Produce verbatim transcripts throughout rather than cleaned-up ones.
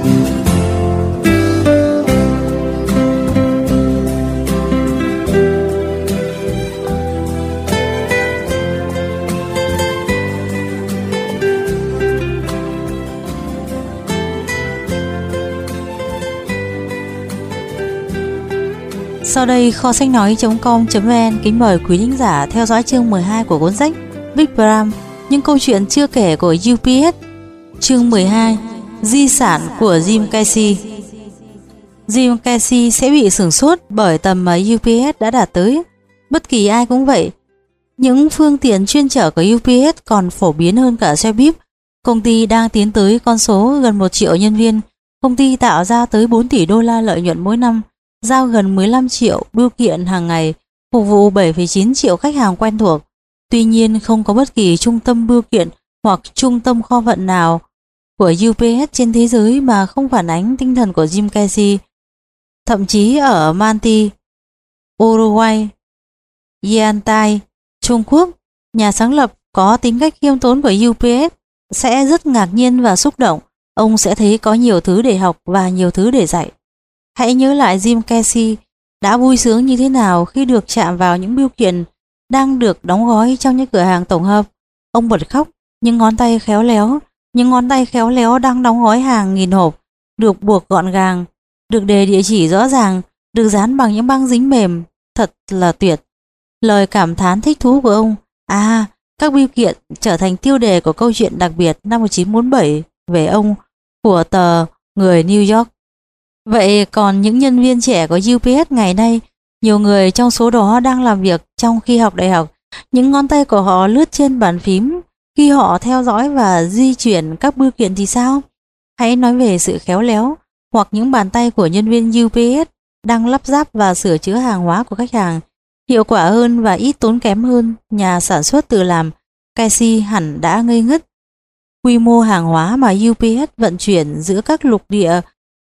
Sau đây kho sách nói chấm com chấm vn kính mời quý thính giả theo dõi chương mười hai của cuốn sách Big Bram, những câu chuyện chưa kể của u pê ét. Chương mười hai, di sản của Jim Casey. Jim Casey sẽ bị sửng sốt bởi tầm mà u pê ét đã đạt tới. Bất kỳ ai cũng vậy. Những phương tiện chuyên chở của u pê ét còn phổ biến hơn cả xe buýt. Công ty đang tiến tới con số gần một triệu nhân viên. Công ty tạo ra tới bốn tỷ đô la lợi nhuận mỗi năm, giao gần mười lăm triệu bưu kiện hàng ngày, phục vụ bảy phẩy chín triệu khách hàng quen thuộc. Tuy nhiên, không có bất kỳ trung tâm bưu kiện hoặc trung tâm kho vận nào của u pê ét trên thế giới mà không phản ánh tinh thần của Jim Casey. Thậm chí ở Manti, Uruguay, Yantai, Trung Quốc, nhà sáng lập có tính cách khiêm tốn của u pê ét sẽ rất ngạc nhiên và xúc động. Ông sẽ thấy có nhiều thứ để học và nhiều thứ để dạy. Hãy nhớ lại Jim Casey đã vui sướng như thế nào khi được chạm vào những bưu kiện đang được đóng gói trong những cửa hàng tổng hợp. Ông bật khóc, những ngón tay khéo léo, những ngón tay khéo léo đang đóng gói hàng nghìn hộp, được buộc gọn gàng, được đề địa chỉ rõ ràng, được dán bằng những băng dính mềm, thật là tuyệt. Lời cảm thán thích thú của ông, à, các bưu kiện trở thành tiêu đề của câu chuyện đặc biệt năm một nghìn chín trăm bốn mươi bảy về ông của tờ Người New York. Vậy còn những nhân viên trẻ của u pê ét ngày nay, nhiều người trong số đó đang làm việc trong khi học đại học. Những ngón tay của họ lướt trên bàn phím khi họ theo dõi và di chuyển các bưu kiện thì sao? Hãy nói về sự khéo léo hoặc những bàn tay của nhân viên u pê ét đang lắp ráp và sửa chữa hàng hóa của khách hàng hiệu quả hơn và ít tốn kém hơn nhà sản xuất tự làm. Casey hẳn đã ngây ngất. Quy mô hàng hóa mà u pê ét vận chuyển giữa các lục địa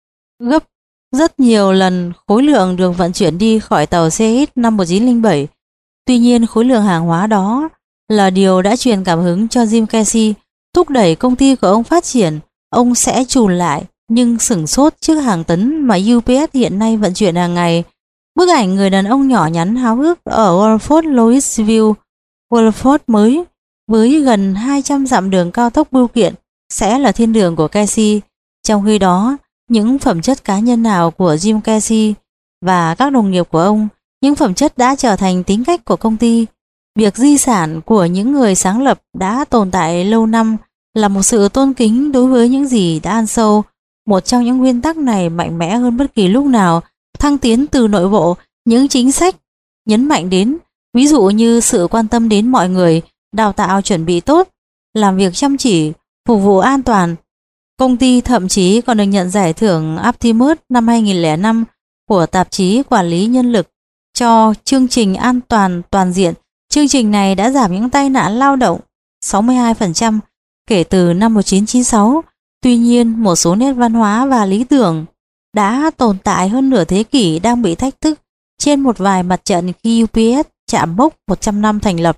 gấp rất nhiều lần khối lượng được vận chuyển đi khỏi tàu xê ích năm một nghìn chín trăm lẻ bảy. Tuy nhiên, khối lượng hàng hóa đó là điều đã truyền cảm hứng cho Jim Casey, thúc đẩy công ty của ông phát triển. Ông sẽ chùn lại nhưng sửng sốt trước hàng tấn mà u pê ét hiện nay vận chuyển hàng ngày. Bức ảnh người đàn ông nhỏ nhắn háo hức ở Wolford Louisville, Wolford mới với gần hai trăm dặm đường cao tốc bưu kiện sẽ là thiên đường của Casey. Trong khi đó, những phẩm chất cá nhân nào của Jim Casey và các đồng nghiệp của ông, những phẩm chất đã trở thành tính cách của công ty. Việc di sản của những người sáng lập đã tồn tại lâu năm là một sự tôn kính đối với những gì đã ăn sâu. Một trong những nguyên tắc này mạnh mẽ hơn bất kỳ lúc nào, thăng tiến từ nội bộ. Những chính sách nhấn mạnh đến, ví dụ như sự quan tâm đến mọi người, đào tạo chuẩn bị tốt, làm việc chăm chỉ, phục vụ an toàn. Công ty thậm chí còn được nhận giải thưởng Optimus năm hai nghìn lẻ năm của tạp chí Quản lý Nhân lực cho chương trình an toàn toàn diện. Chương trình này đã giảm những tai nạn lao động sáu mươi hai phần trăm kể từ năm một nghìn chín trăm chín mươi sáu. Tuy nhiên, một số nét văn hóa và lý tưởng đã tồn tại hơn nửa thế kỷ đang bị thách thức trên một vài mặt trận khi u pê ét chạm mốc một trăm năm thành lập.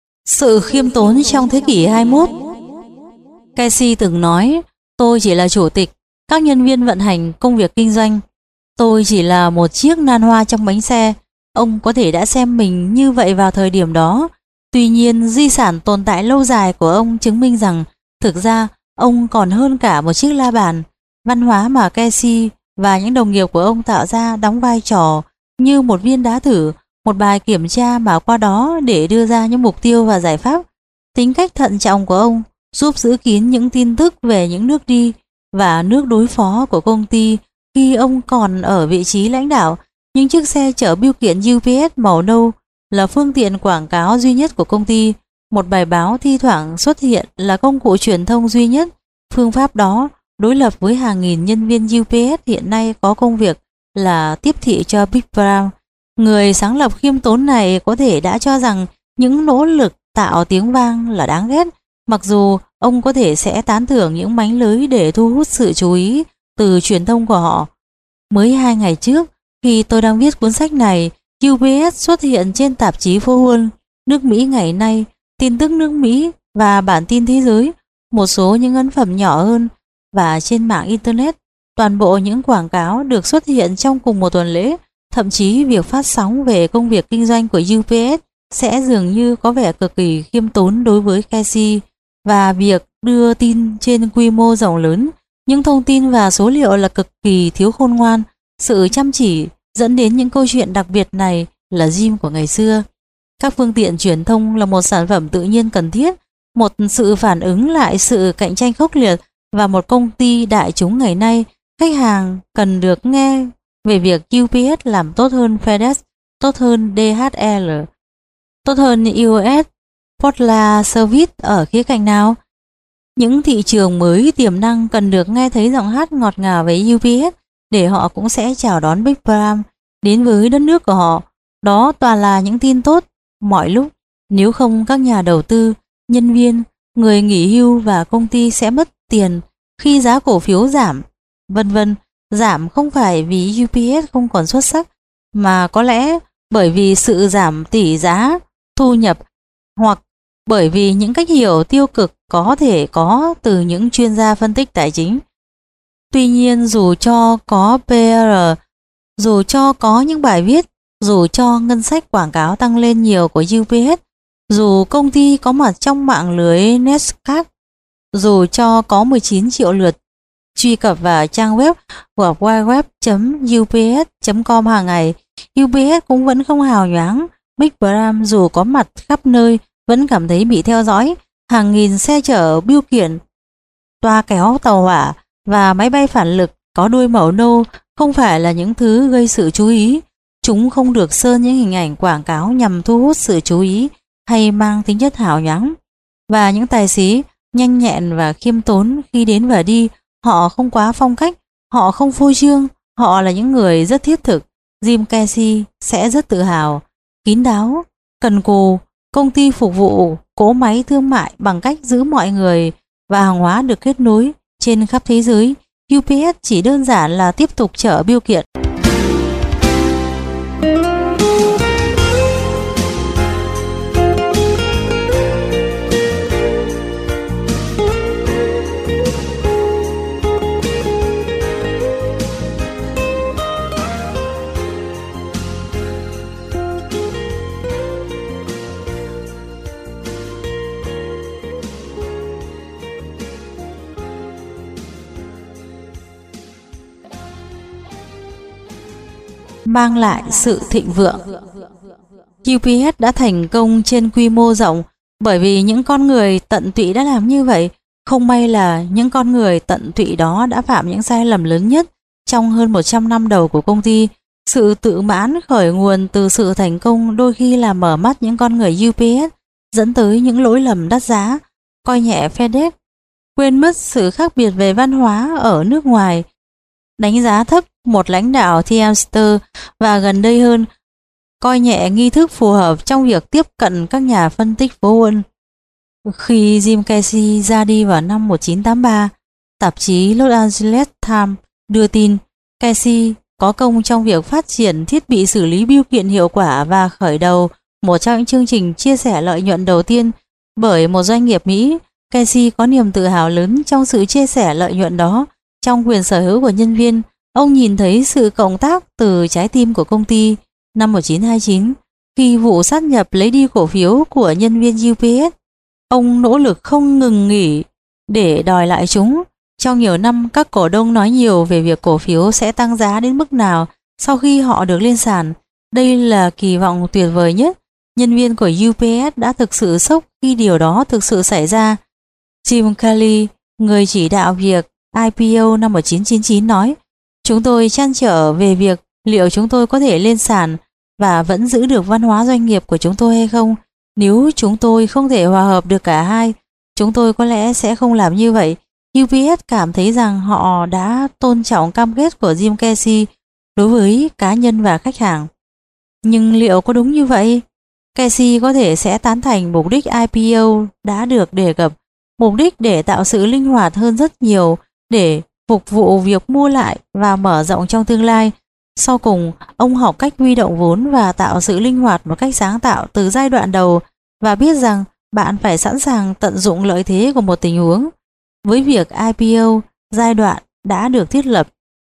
Sự khiêm tốn trong thế kỷ hai mươi mốt. Casey từng nói, tôi chỉ là chủ tịch, các nhân viên vận hành công việc kinh doanh. Tôi chỉ là một chiếc nan hoa trong bánh xe. Ông có thể đã xem mình như vậy vào thời điểm đó. Tuy nhiên, di sản tồn tại lâu dài của ông chứng minh rằng thực ra ông còn hơn cả một chiếc la bàn. Văn hóa mà Casey và những đồng nghiệp của ông tạo ra đóng vai trò như một viên đá thử, một bài kiểm tra mà qua đó để đưa ra những mục tiêu và giải pháp. Tính cách thận trọng của ông giúp giữ kín những tin tức về những nước đi và nước đối phó của công ty khi ông còn ở vị trí lãnh đạo. Những chiếc xe chở bưu kiện u pê ét màu nâu là phương tiện quảng cáo duy nhất của công ty. Một bài báo thi thoảng xuất hiện là công cụ truyền thông duy nhất. Phương pháp đó đối lập với hàng nghìn nhân viên u pê ét hiện nay có công việc là tiếp thị cho Big Brown. Người sáng lập khiêm tốn này có thể đã cho rằng những nỗ lực tạo tiếng vang là đáng ghét, mặc dù ông có thể sẽ tán thưởng những mánh lới để thu hút sự chú ý từ truyền thông của họ. Mới hai ngày trước, khi tôi đang viết cuốn sách này, u pê ét xuất hiện trên tạp chí Forward, nước Mỹ ngày nay, tin tức nước Mỹ và bản tin thế giới, một số những ấn phẩm nhỏ hơn và trên mạng Internet. Toàn bộ những quảng cáo được xuất hiện trong cùng một tuần lễ, thậm chí việc phát sóng về công việc kinh doanh của u pê ét sẽ dường như có vẻ cực kỳ khiêm tốn đối với Casey, và việc đưa tin trên quy mô rộng lớn, những thông tin và số liệu là cực kỳ thiếu khôn ngoan. Sự chăm chỉ dẫn đến những câu chuyện đặc biệt này là Jim của ngày xưa. Các phương tiện truyền thông là một sản phẩm tự nhiên cần thiết, một sự phản ứng lại sự cạnh tranh khốc liệt, và một công ty đại chúng ngày nay, khách hàng cần được nghe về việc u pê ét làm tốt hơn FedEx, tốt hơn đê hát lờ, tốt hơn u ét Postal Service ở khía cạnh nào? Những thị trường mới tiềm năng cần được nghe thấy giọng hát ngọt ngào với u pê ét để họ cũng sẽ chào đón Big Bram đến với đất nước của họ. Đó toàn là những tin tốt mọi lúc. Nếu không, các nhà đầu tư, nhân viên, người nghỉ hưu và công ty sẽ mất tiền khi giá cổ phiếu giảm, vân vân. Giảm không phải vì u pê ét không còn xuất sắc, mà có lẽ bởi vì sự giảm tỷ giá, thu nhập, hoặc bởi vì những cách hiểu tiêu cực có thể có từ những chuyên gia phân tích tài chính. Tuy nhiên, dù cho có pê rờ, dù cho có những bài viết, dù cho ngân sách quảng cáo tăng lên nhiều của u pê ét, dù công ty có mặt trong mạng lưới Netscape, dù cho có mười chín triệu lượt truy cập vào trang web của www chấm u pê ét chấm com hàng ngày, u pê ét cũng vẫn không hào nhoáng. Big Bram dù có mặt khắp nơi vẫn cảm thấy bị theo dõi. Hàng nghìn xe chở bưu kiện, toa kéo tàu hỏa và máy bay phản lực có đuôi màu nâu không phải là những thứ gây sự chú ý. Chúng không được sơn những hình ảnh quảng cáo nhằm thu hút sự chú ý hay mang tính chất hào nhoáng. Và những tài xế nhanh nhẹn và khiêm tốn khi đến và đi, họ không quá phong cách, họ không phô trương, họ là những người rất thiết thực. Jim Casey sẽ rất tự hào, kín đáo, cần cù. Công ty phục vụ cỗ máy thương mại bằng cách giữ mọi người và hàng hóa được kết nối trên khắp thế giới. u pê ét chỉ đơn giản là tiếp tục chở bưu kiện. Mang lại sự thịnh vượng. u pê ét đã thành công trên quy mô rộng bởi vì những con người tận tụy đã làm như vậy. Không may là những con người tận tụy đó đã phạm những sai lầm lớn nhất trong hơn một trăm năm đầu của công ty. Sự tự mãn khởi nguồn từ sự thành công đôi khi làm mở mắt những con người u pê ét, dẫn tới những lỗi lầm đắt giá, coi nhẹ FedEx, quên mất sự khác biệt về văn hóa ở nước ngoài, đánh giá thấp một lãnh đạo Teamster, và gần đây hơn, coi nhẹ nghi thức phù hợp trong việc tiếp cận các nhà phân tích phố Wall. Khi Jim Casey ra đi vào năm một nghìn chín trăm tám mươi ba, tạp chí Los Angeles Times đưa tin Casey có công trong việc phát triển thiết bị xử lý bưu kiện hiệu quả và khởi đầu một trong những chương trình chia sẻ lợi nhuận đầu tiên bởi một doanh nghiệp Mỹ. Casey có niềm tự hào lớn trong sự chia sẻ lợi nhuận đó. Trong quyền sở hữu của nhân viên, ông nhìn thấy sự cộng tác từ trái tim của công ty. Năm một nghìn chín trăm hai mươi chín, khi vụ sát nhập lấy đi cổ phiếu của nhân viên u pê ét, ông nỗ lực không ngừng nghỉ để đòi lại chúng. Trong nhiều năm, các cổ đông nói nhiều về việc cổ phiếu sẽ tăng giá đến mức nào sau khi họ được lên sàn. Đây là kỳ vọng tuyệt vời nhất. Nhân viên của u pê ét đã thực sự sốc khi điều đó thực sự xảy ra. Jim Kelly, người chỉ đạo việc i pê o năm một nghìn chín trăm chín mươi chín nói: "Chúng tôi trăn trở về việc liệu chúng tôi có thể lên sàn và vẫn giữ được văn hóa doanh nghiệp của chúng tôi hay không. Nếu chúng tôi không thể hòa hợp được cả hai, chúng tôi có lẽ sẽ không làm như vậy." u pê ét cảm thấy rằng họ đã tôn trọng cam kết của Jim Casey đối với cá nhân và khách hàng. Nhưng liệu có đúng như vậy? Casey có thể sẽ tán thành mục đích i pê o đã được đề cập, mục đích để tạo sự linh hoạt hơn rất nhiều để phục vụ việc mua lại và mở rộng trong tương lai. Sau cùng, ông học cách huy động vốn và tạo sự linh hoạt một cách sáng tạo từ giai đoạn đầu, và biết rằng bạn phải sẵn sàng tận dụng lợi thế của một tình huống. Với việc i pê o, giai đoạn đã được thiết lập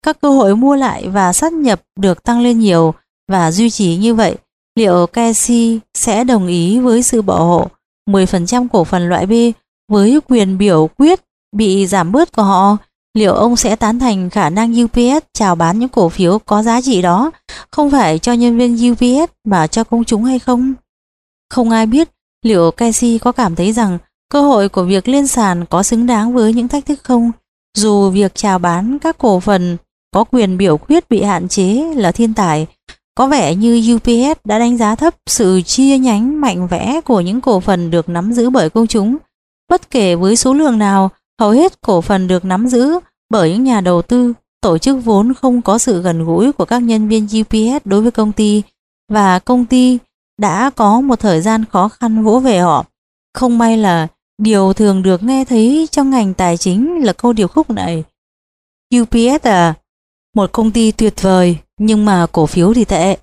các cơ hội mua lại và sát nhập được tăng lên nhiều và duy trì như vậy, liệu Casey sẽ đồng ý với sự bảo hộ mười phần trăm cổ phần loại B với quyền biểu quyết bị giảm bớt của họ? Liệu ông sẽ tán thành khả năng u pê ét chào bán những cổ phiếu có giá trị đó, không phải cho nhân viên u pê ét mà cho công chúng hay không? Không ai biết liệu Casey có cảm thấy rằng cơ hội của việc lên sàn có xứng đáng với những thách thức không. Dù việc chào bán các cổ phần có quyền biểu quyết bị hạn chế là thiên tài, có vẻ như u pê ét đã đánh giá thấp sự chia nhánh mạnh mẽ của những cổ phần được nắm giữ bởi công chúng. Bất kể với số lượng nào, hầu hết cổ phần được nắm giữ bởi những nhà đầu tư, tổ chức vốn không có sự gần gũi của các nhân viên u pê ét đối với công ty, và công ty đã có một thời gian khó khăn vỗ về họ. Không may là điều thường được nghe thấy trong ngành tài chính là câu điệp khúc này: u pê ét à, một công ty tuyệt vời nhưng mà cổ phiếu thì tệ.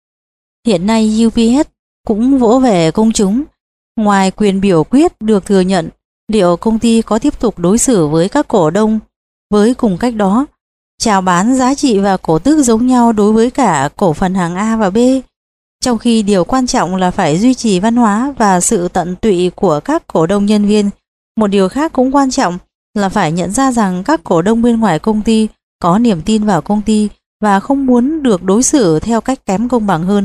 Hiện nay u pê ét cũng vỗ về công chúng. Ngoài quyền biểu quyết được thừa nhận, liệu công ty có tiếp tục đối xử với các cổ đông với cùng cách đó, chào bán giá trị và cổ tức giống nhau đối với cả cổ phần hàng A và B, trong khi điều quan trọng là phải duy trì văn hóa và sự tận tụy của các cổ đông nhân viên. Một điều khác cũng quan trọng là phải nhận ra rằng các cổ đông bên ngoài công ty có niềm tin vào công ty và không muốn được đối xử theo cách kém công bằng hơn.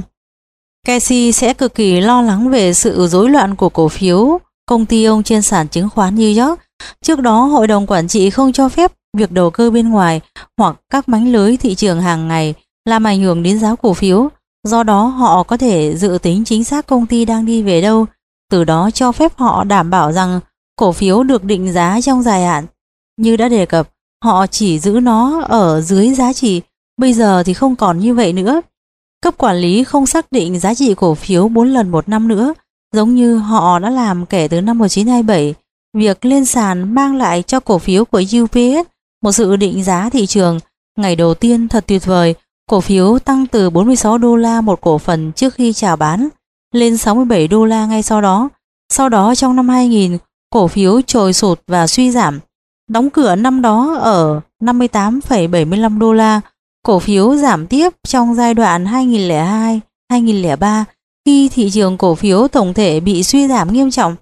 Casey sẽ cực kỳ lo lắng về sự rối loạn của cổ phiếu công ty ông trên sàn chứng khoán New York. Trước đó, hội đồng quản trị không cho phép việc đầu cơ bên ngoài hoặc các mánh lưới thị trường hàng ngày làm ảnh hưởng đến giá cổ phiếu. Do đó, họ có thể dự tính chính xác công ty đang đi về đâu, từ đó cho phép họ đảm bảo rằng cổ phiếu được định giá trong dài hạn. Như đã đề cập, họ chỉ giữ nó ở dưới giá trị, bây giờ thì không còn như vậy nữa. Cấp quản lý không xác định giá trị cổ phiếu bốn lần một năm nữa, giống như họ đã làm kể từ năm một nghìn chín trăm hai mươi bảy. Việc lên sàn mang lại cho cổ phiếu của u pê ét một sự định giá thị trường. Ngày đầu tiên thật tuyệt vời, cổ phiếu tăng từ bốn mươi sáu đô la một cổ phần trước khi chào bán lên sáu mươi bảy đô la ngay sau đó. Sau đó trong năm hai nghìn, cổ phiếu trồi sụt và suy giảm, đóng cửa năm đó ở năm mươi tám phẩy bảy mươi lăm đô la. Cổ phiếu giảm tiếp trong giai đoạn hai nghìn lẻ hai đến hai nghìn lẻ ba khi thị trường cổ phiếu tổng thể bị suy giảm nghiêm trọng.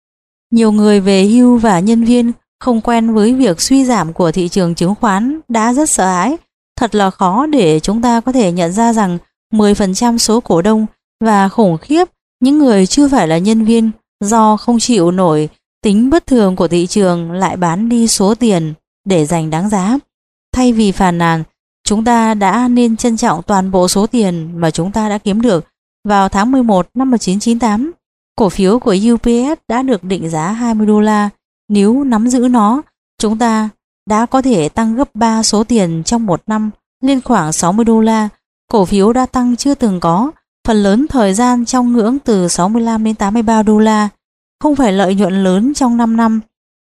Nhiều người về hưu và nhân viên không quen với việc suy giảm của thị trường chứng khoán đã rất sợ hãi. Thật là khó để chúng ta có thể nhận ra rằng mười phần trăm số cổ đông và khủng khiếp những người chưa phải là nhân viên do không chịu nổi tính bất thường của thị trường lại bán đi số tiền để giành đáng giá. Thay vì phàn nàn, chúng ta đã nên trân trọng toàn bộ số tiền mà chúng ta đã kiếm được. Vào tháng mười một năm một nghìn chín trăm chín mươi tám, cổ phiếu của u pê ét đã được định giá hai mươi đô la. Nếu nắm giữ nó, chúng ta đã có thể tăng gấp ba số tiền trong một năm lên khoảng sáu mươi đô la. Cổ phiếu đã tăng chưa từng có, phần lớn thời gian trong ngưỡng từ sáu mươi lăm đến tám mươi ba đô la. Không phải lợi nhuận lớn trong năm năm,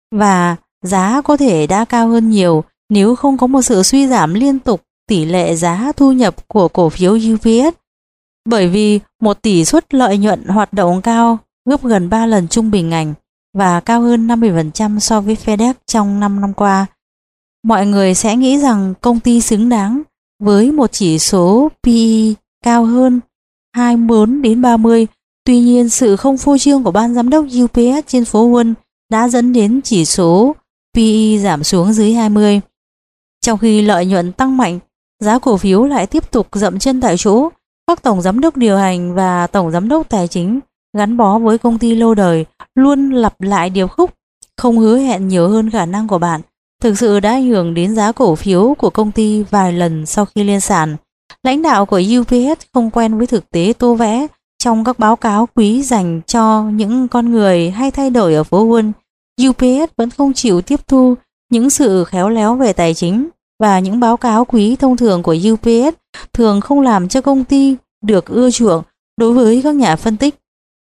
và giá có thể đã cao hơn nhiều nếu không có một sự suy giảm liên tục tỷ lệ giá thu nhập của cổ phiếu u pê ét. Bởi vì một tỷ suất lợi nhuận hoạt động cao, gấp gần ba lần trung bình ngành và cao hơn năm mươi phần trăm so với FedEx trong năm năm qua. Mọi người sẽ nghĩ rằng công ty xứng đáng với một chỉ số pê e cao hơn hai mươi bốn đến ba mươi. Tuy nhiên, sự không phô trương của ban giám đốc u pê ét trên phố Wall đã dẫn đến chỉ số pê e giảm xuống dưới hai mươi. Trong khi lợi nhuận tăng mạnh, giá cổ phiếu lại tiếp tục dậm chân tại chỗ. Các tổng giám đốc điều hành và tổng giám đốc tài chính gắn bó với công ty lâu đời luôn lặp lại điệp khúc không hứa hẹn nhiều hơn khả năng của bạn, thực sự đã ảnh hưởng đến giá cổ phiếu của công ty vài lần sau khi lên sàn. Lãnh đạo của u pê ét không quen với thực tế tô vẽ trong các báo cáo quý dành cho những con người hay thay đổi ở phố Wall. u pê ét vẫn không chịu tiếp thu những sự khéo léo về tài chính, và những báo cáo quý thông thường của u pê ét thường không làm cho công ty được ưa chuộng đối với các nhà phân tích.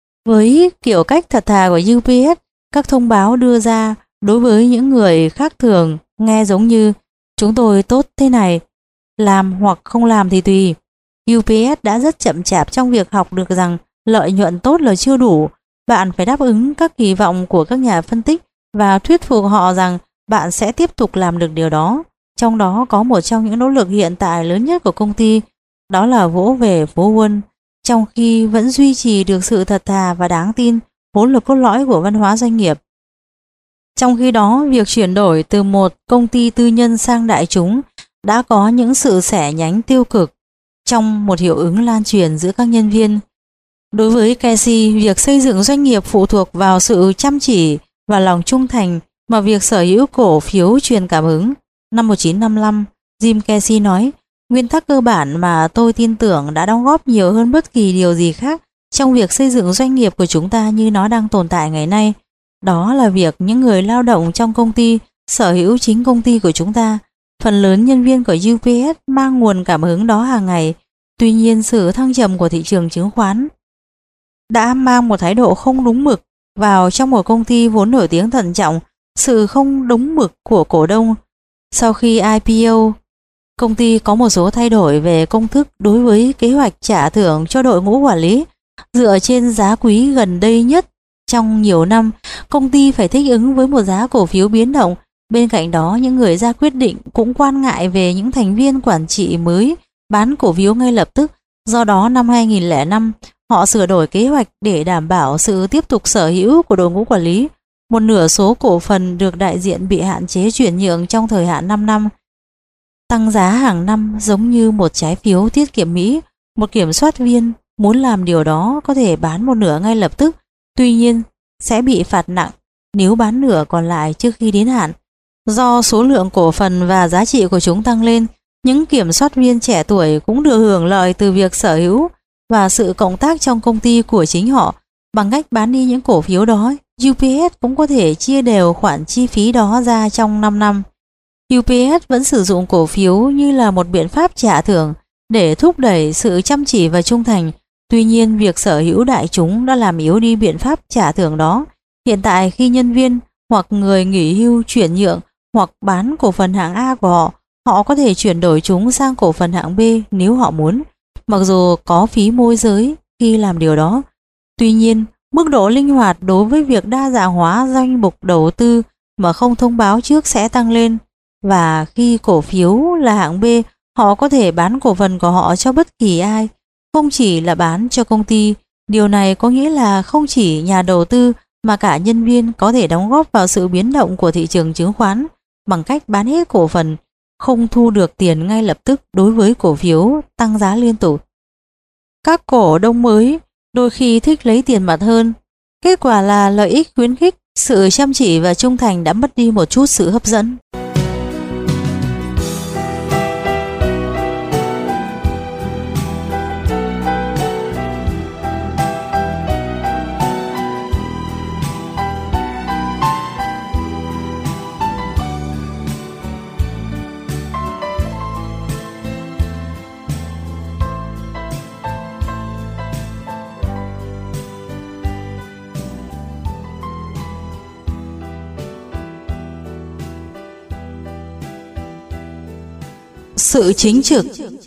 Với kiểu cách thật thà của u pê ét, các thông báo đưa ra đối với những người khác thường nghe giống như chúng tôi tốt thế này, làm hoặc không làm thì tùy. u pê ét đã rất chậm chạp trong việc học được rằng lợi nhuận tốt là chưa đủ. Bạn phải đáp ứng các kỳ vọng của các nhà phân tích và thuyết phục họ rằng bạn sẽ tiếp tục làm được điều đó. Trong đó có một trong những nỗ lực hiện tại lớn nhất của công ty, đó là vỗ về phố Wall, trong khi vẫn duy trì được sự thật thà và đáng tin, vốn là cốt lõi của văn hóa doanh nghiệp. Trong khi đó, việc chuyển đổi từ một công ty tư nhân sang đại chúng đã có những sự xẻ nhánh tiêu cực trong một hiệu ứng lan truyền giữa các nhân viên. Đối với Casey, việc xây dựng doanh nghiệp phụ thuộc vào sự chăm chỉ và lòng trung thành mà việc sở hữu cổ phiếu truyền cảm hứng. Năm một nghìn chín trăm năm mươi lăm, Jim Casey nói, nguyên tắc cơ bản mà tôi tin tưởng đã đóng góp nhiều hơn bất kỳ điều gì khác trong việc xây dựng doanh nghiệp của chúng ta như nó đang tồn tại ngày nay. Đó là việc những người lao động trong công ty sở hữu chính công ty của chúng ta. Phần lớn nhân viên của u pê ét mang nguồn cảm hứng đó hàng ngày. Tuy nhiên, sự thăng trầm của thị trường chứng khoán đã mang một thái độ không đúng mực vào trong một công ty vốn nổi tiếng thận trọng, sự không đúng mực của cổ đông. Sau khi i pê o, công ty có một số thay đổi về công thức đối với kế hoạch trả thưởng cho đội ngũ quản lý. Dựa trên giá quý gần đây nhất trong nhiều năm, công ty phải thích ứng với một giá cổ phiếu biến động. Bên cạnh đó, những người ra quyết định cũng quan ngại về những thành viên quản trị mới bán cổ phiếu ngay lập tức. Do đó, năm hai nghìn lẻ năm, họ sửa đổi kế hoạch để đảm bảo sự tiếp tục sở hữu của đội ngũ quản lý. Một nửa số cổ phần được đại diện bị hạn chế chuyển nhượng trong thời hạn năm năm. Tăng giá hàng năm giống như một trái phiếu tiết kiệm Mỹ. Một kiểm soát viên muốn làm điều đó có thể bán một nửa ngay lập tức, tuy nhiên sẽ bị phạt nặng nếu bán nửa còn lại trước khi đến hạn. Do số lượng cổ phần và giá trị của chúng tăng lên, những kiểm soát viên trẻ tuổi cũng được hưởng lợi từ việc sở hữu và sự cộng tác trong công ty của chính họ. Bằng cách bán đi những cổ phiếu đó, u pê ét cũng có thể chia đều khoản chi phí đó ra trong năm năm. u pê ét vẫn sử dụng cổ phiếu như là một biện pháp trả thưởng để thúc đẩy sự chăm chỉ và trung thành. Tuy nhiên, việc sở hữu đại chúng đã làm yếu đi biện pháp trả thưởng đó. Hiện tại, khi nhân viên hoặc người nghỉ hưu chuyển nhượng hoặc bán cổ phần hạng A của họ, họ có thể chuyển đổi chúng sang cổ phần hạng B nếu họ muốn, mặc dù có phí môi giới khi làm điều đó. Tuy nhiên, mức độ linh hoạt đối với việc đa dạng hóa danh mục đầu tư mà không thông báo trước sẽ tăng lên, và khi cổ phiếu là hạng B, họ có thể bán cổ phần của họ cho bất kỳ ai, không chỉ là bán cho công ty. Điều này có nghĩa là không chỉ nhà đầu tư mà cả nhân viên có thể đóng góp vào sự biến động của thị trường chứng khoán bằng cách bán hết cổ phần, không thu được tiền ngay lập tức đối với cổ phiếu tăng giá liên tục. Các cổ đông mới đôi khi thích lấy tiền mặt hơn. Kết quả là lợi ích khuyến khích, sự chăm chỉ và trung thành đã mất đi một chút sự hấp dẫn. Sự chính trực.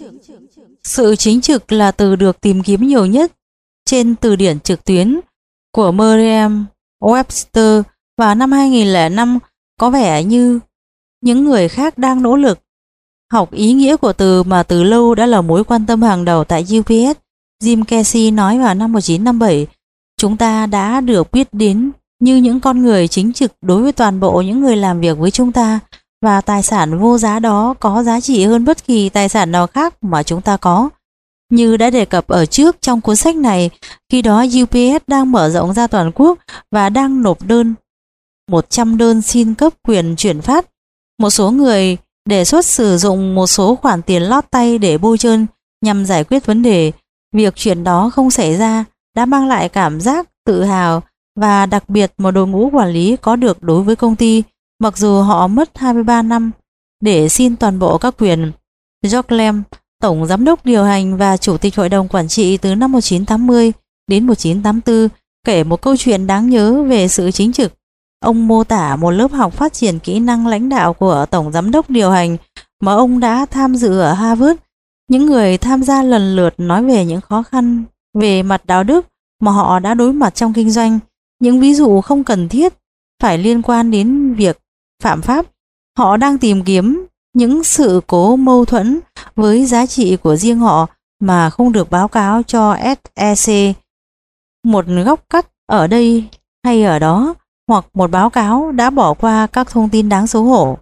Sự chính trực là từ được tìm kiếm nhiều nhất trên từ điển trực tuyến của Merriam-Webster vào năm hai nghìn lẻ năm. Có vẻ như những người khác đang nỗ lực học ý nghĩa của từ mà từ lâu đã là mối quan tâm hàng đầu tại u pê ét. Jim Casey nói vào năm một nghìn chín trăm năm mươi bảy, chúng ta đã được biết đến như những con người chính trực đối với toàn bộ những người làm việc với chúng ta, và tài sản vô giá đó có giá trị hơn bất kỳ tài sản nào khác mà chúng ta có. Như đã đề cập ở trước trong cuốn sách này, khi đó u pê ét đang mở rộng ra toàn quốc và đang nộp đơn một trăm đơn xin cấp quyền chuyển phát. Một số người đề xuất sử dụng một số khoản tiền lót tay để bôi trơn nhằm giải quyết vấn đề. Việc chuyện đó không xảy ra đã mang lại cảm giác tự hào và đặc biệt một đội ngũ quản lý có được đối với công ty, mặc dù họ mất hai mươi ba năm để xin toàn bộ các quyền. George Lem, tổng giám đốc điều hành và chủ tịch hội đồng quản trị từ năm một nghìn chín trăm tám mươi đến một nghìn chín trăm tám mươi tư, kể một câu chuyện đáng nhớ về sự chính trực. Ông mô tả một lớp học phát triển kỹ năng lãnh đạo của tổng giám đốc điều hành mà ông đã tham dự ở Harvard. Những người tham gia lần lượt nói về những khó khăn về mặt đạo đức mà họ đã đối mặt trong kinh doanh. Những ví dụ không cần thiết phải liên quan đến việc phạm pháp. Họ đang tìm kiếm những sự cố mâu thuẫn với giá trị của riêng họ mà không được báo cáo cho ét e xê. Một góc cắt ở đây hay ở đó, hoặc một báo cáo đã bỏ qua các thông tin đáng xấu hổ.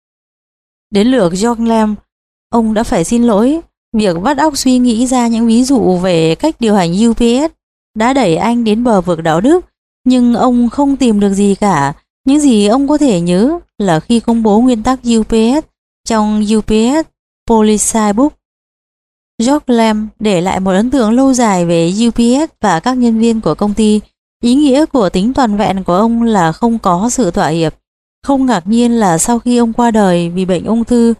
Đến lượt George Lamb, ông đã phải xin lỗi. Việc vắt óc suy nghĩ ra những ví dụ về cách điều hành u pê ét đã đẩy anh đến bờ vực đạo đức, nhưng ông không tìm được gì cả. Những gì ông có thể nhớ là khi công bố nguyên tắc u pê ét trong u pê ét Policy Book, George Lamb để lại một ấn tượng lâu dài về u pê ét và các nhân viên của công ty. Ý nghĩa của tính toàn vẹn của ông là không có sự thỏa hiệp. Không ngạc nhiên là sau khi ông qua đời vì bệnh ung thư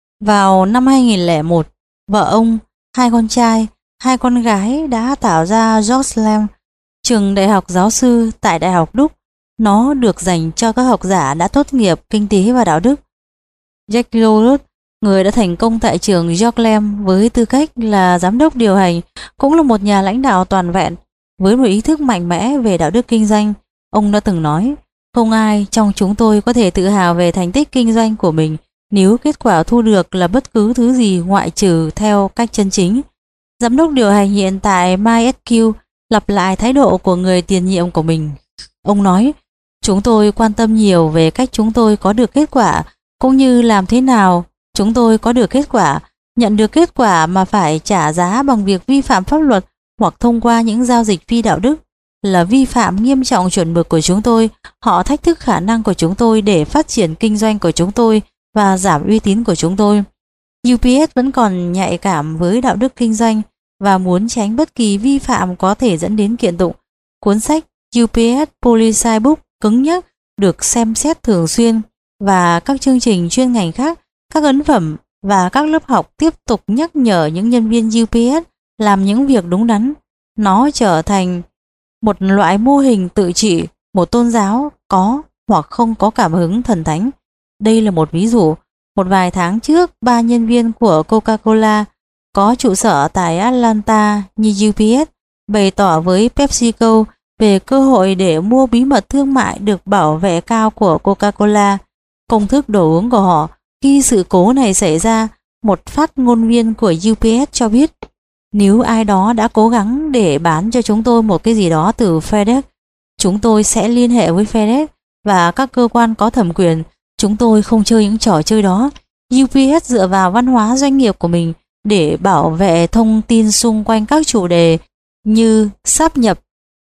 vào năm hai nghìn lẻ một, vợ ông, hai con trai, hai con gái đã tạo ra George Lamb, trường đại học giáo sư tại Đại học Đúc. Nó được dành cho các học giả đã tốt nghiệp kinh tế và đạo đức. Jack Lorus, người đã thành công tại trường George Lamb với tư cách là giám đốc điều hành, cũng là một nhà lãnh đạo toàn vẹn với một ý thức mạnh mẽ về đạo đức kinh doanh. Ông đã từng nói, không ai trong chúng tôi có thể tự hào về thành tích kinh doanh của mình nếu kết quả thu được là bất cứ thứ gì ngoại trừ theo cách chân chính. Giám đốc điều hành hiện tại MySQ lặp lại thái độ của người tiền nhiệm của mình. Ông nói, chúng tôi quan tâm nhiều về cách chúng tôi có được kết quả, cũng như làm thế nào chúng tôi có được kết quả. Nhận được kết quả mà phải trả giá bằng việc vi phạm pháp luật hoặc thông qua những giao dịch phi đạo đức là vi phạm nghiêm trọng chuẩn mực của chúng tôi. Họ thách thức khả năng của chúng tôi để phát triển kinh doanh của chúng tôi và giảm uy tín của chúng tôi. u pê ét vẫn còn nhạy cảm với đạo đức kinh doanh và muốn tránh bất kỳ vi phạm có thể dẫn đến kiện tụng. Cuốn sách u pê ét Policy Book cứng nhắc được xem xét thường xuyên, và các chương trình chuyên ngành khác, các ấn phẩm và các lớp học tiếp tục nhắc nhở những nhân viên u pê ét làm những việc đúng đắn. Nó trở thành một loại mô hình tự trị, một tôn giáo có hoặc không có cảm hứng thần thánh. Đây là một ví dụ. Một vài tháng trước, ba nhân viên của Coca-Cola có trụ sở tại Atlanta như u pê ét bày tỏ với PepsiCo về cơ hội để mua bí mật thương mại được bảo vệ cao của Coca-Cola, công thức đồ uống của họ. Khi sự cố này xảy ra, một phát ngôn viên của u pê ét cho biết, nếu ai đó đã cố gắng để bán cho chúng tôi một cái gì đó từ FedEx, chúng tôi sẽ liên hệ với FedEx và các cơ quan có thẩm quyền. Chúng tôi không chơi những trò chơi đó. u pê ét dựa vào văn hóa doanh nghiệp của mình để bảo vệ thông tin xung quanh các chủ đề như sáp nhập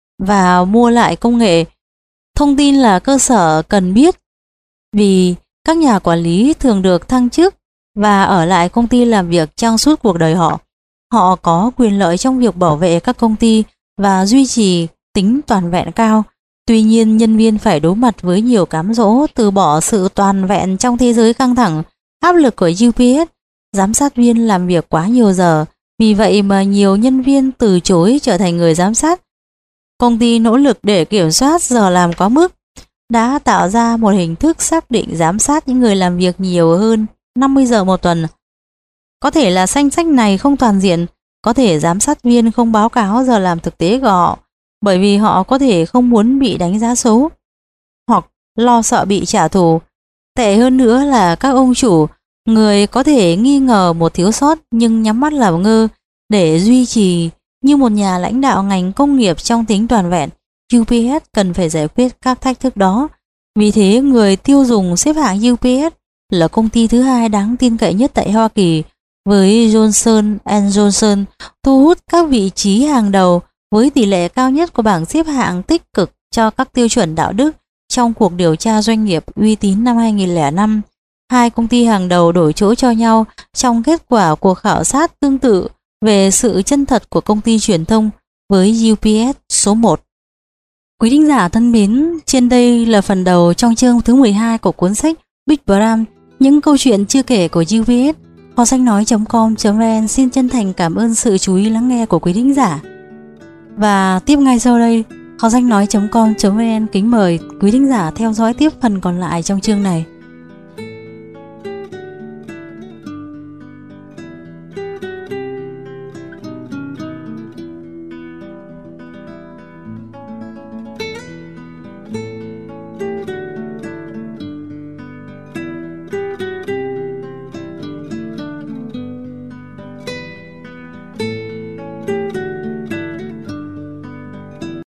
và mua lại công nghệ. Thông tin là cơ sở cần biết, vì các nhà quản lý thường được thăng chức và ở lại công ty làm việc trong suốt cuộc đời họ. Họ có quyền lợi trong việc bảo vệ các công ty và duy trì tính toàn vẹn cao. Tuy nhiên, nhân viên phải đối mặt với nhiều cám dỗ từ bỏ sự toàn vẹn trong thế giới căng thẳng, áp lực của u pê ét. Giám sát viên làm việc quá nhiều giờ, vì vậy mà nhiều nhân viên từ chối trở thành người giám sát. Công ty nỗ lực để kiểm soát giờ làm quá mức, đã tạo ra một hình thức xác định giám sát những người làm việc nhiều hơn năm mươi giờ một tuần. Có thể là danh sách này không toàn diện, có thể giám sát viên không báo cáo giờ làm thực tế của họ, bởi vì họ có thể không muốn bị đánh giá xấu, hoặc lo sợ bị trả thù. Tệ hơn nữa là các ông chủ, người có thể nghi ngờ một thiếu sót nhưng nhắm mắt làm ngơ để duy trì như một nhà lãnh đạo ngành công nghiệp trong tính toàn vẹn. u pê ét cần phải giải quyết các thách thức đó. Vì thế, người tiêu dùng xếp hạng u pê ét là công ty thứ hai đáng tin cậy nhất tại Hoa Kỳ, với Johnson and Johnson thu hút các vị trí hàng đầu với tỷ lệ cao nhất của bảng xếp hạng tích cực cho các tiêu chuẩn đạo đức trong cuộc điều tra doanh nghiệp uy tín năm hai nghìn lẻ năm. Hai công ty hàng đầu đổi chỗ cho nhau trong kết quả cuộc khảo sát tương tự về sự chân thật của công ty truyền thông với u pê ét số một. Quý thính giả thân mến, trên đây là phần đầu trong chương thứ mười hai của cuốn sách Big Brand, những câu chuyện chưa kể của u pê ét. Kho sách nói chấm com chấm vn xin chân thành cảm ơn sự chú ý lắng nghe của quý thính giả. Và tiếp ngay sau đây, kho sách nói chấm com chấm vn kính mời quý thính giả theo dõi tiếp phần còn lại trong chương này.